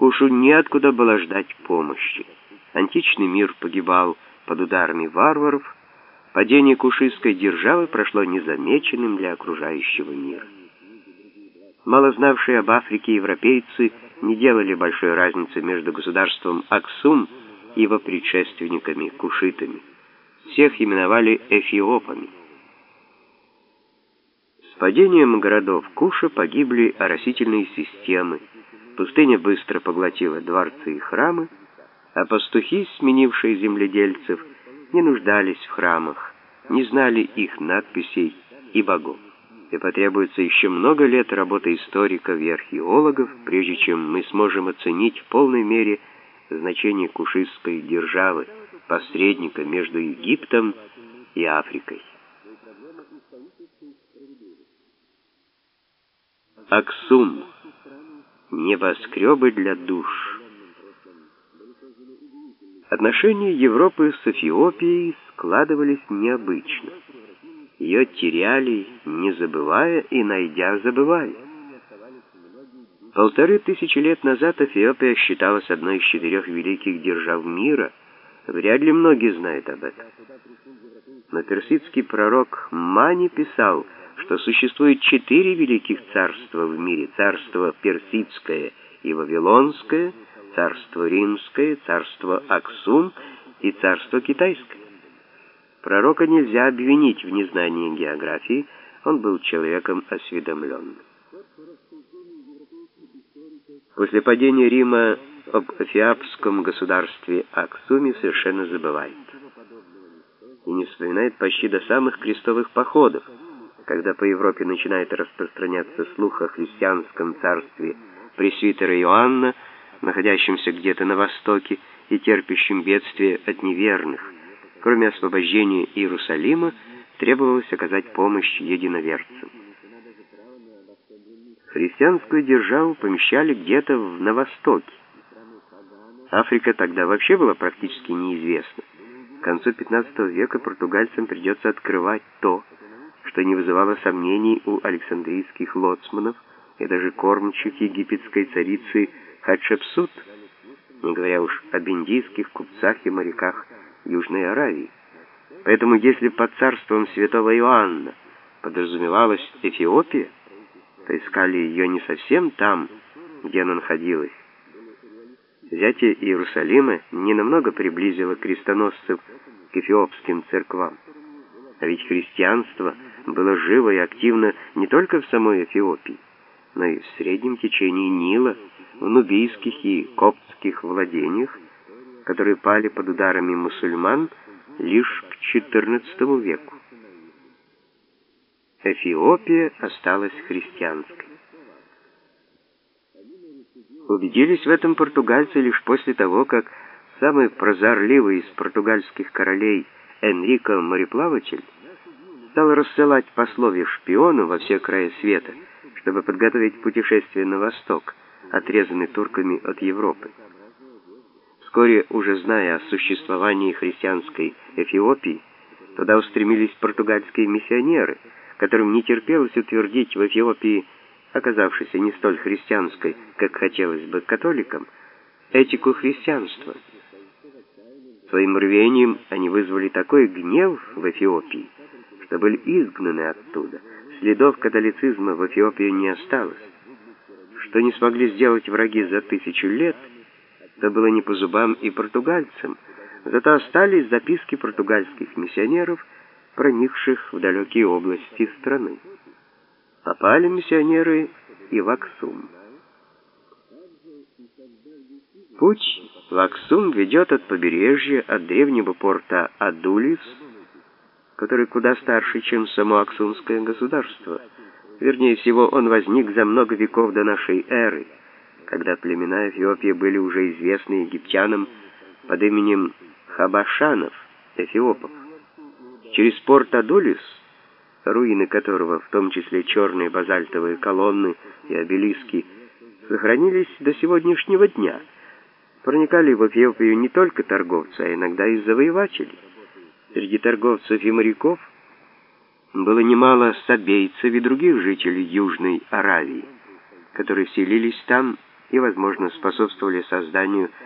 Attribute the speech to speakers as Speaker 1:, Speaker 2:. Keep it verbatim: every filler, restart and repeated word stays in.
Speaker 1: Кушу неоткуда было ждать помощи. Античный мир погибал под ударами варваров, падение кушистской державы прошло незамеченным для окружающего мира. Мало знавшие об Африке европейцы не делали большой разницы между государством Аксум и его предшественниками кушитами. Всех именовали эфиопами. С падением городов Куша погибли оросительные системы, пустыня быстро поглотила дворцы и храмы, а пастухи, сменившие земледельцев, не нуждались в храмах, не знали их надписей и богов. И потребуется еще много лет работы историков и археологов, прежде чем мы сможем оценить в полной мере значение кушистской державы, посредника между Египтом и Африкой. Аксум. Небоскребы для душ. Отношения Европы с Эфиопией складывались необычно. Ее теряли, не забывая, и найдя, забывали. Полторы тысячи лет назад Эфиопия считалась одной из четырех великих держав мира. Вряд ли многие знают об этом. Но персидский пророк Мани писал, что существует четыре великих царства в мире: царство персидское и вавилонское, царство римское, царство Аксум и царство китайское. Пророка нельзя обвинить в незнании географии, он был человеком осведомленным. После падения Рима об эфиопском государстве Аксуме совершенно забывает. И не вспоминает почти до самых крестовых походов, когда по Европе начинает распространяться слух о христианском царстве пресвитера Иоанна, находящемся где-то на востоке и терпящем бедствие от неверных. Кроме освобождения Иерусалима, требовалось оказать помощь единоверцам. Христианскую державу помещали где-то на востоке. Африка тогда вообще была практически неизвестна. К концу пятнадцатого века португальцам придется открывать то, что не вызывало сомнений у александрийских лоцманов и даже кормчих египетской царицы Хатшепсут, не говоря уж об индийских купцах и моряках Южной Аравии. Поэтому если под царством святого Иоанна подразумевалась Эфиопия, то искали ее не совсем там, где она находилась. Взятие Иерусалима ненамного приблизило крестоносцев к эфиопским церквам. А ведь христианство было живо и активно не только в самой Эфиопии, но и в среднем течении Нила, в нубийских и коптских владениях, которые пали под ударами мусульман лишь к четырнадцатому веку. Эфиопия осталась христианской. Убедились в этом португальцы лишь после того, как самый прозорливый из португальских королей Энрико Мореплаватель стал рассылать послов и шпионов во все края света, чтобы подготовить путешествие на восток, отрезанный турками от Европы. Вскоре, уже зная о существовании христианской Эфиопии, туда устремились португальские миссионеры, которым не терпелось утвердить в Эфиопии, оказавшейся не столь христианской, как хотелось бы католикам, этику христианства. Своим рвением они вызвали такой гнев в Эфиопии, что были изгнаны оттуда. Следов католицизма в Эфиопии не осталось. Что не смогли сделать враги за тысячу лет, то было не по зубам и португальцам, зато остались записки португальских миссионеров, проникших в далекие области страны. Попали миссионеры и в Аксум. Путь в Аксум ведет от побережья, от древнего порта Адулис, который куда старше, чем само Аксумское государство. Вернее всего, он возник за много веков до нашей эры, когда племена Эфиопии были уже известны египтянам под именем Хабашанов, эфиопов. Через порт Адулис, руины которого, в том числе черные базальтовые колонны и обелиски, сохранились до сегодняшнего дня, проникали в Эфиопию не только торговцы, а иногда и завоеватели. Среди торговцев и моряков было немало сабейцев и других жителей Южной Аравии, которые селились там и, возможно, способствовали созданию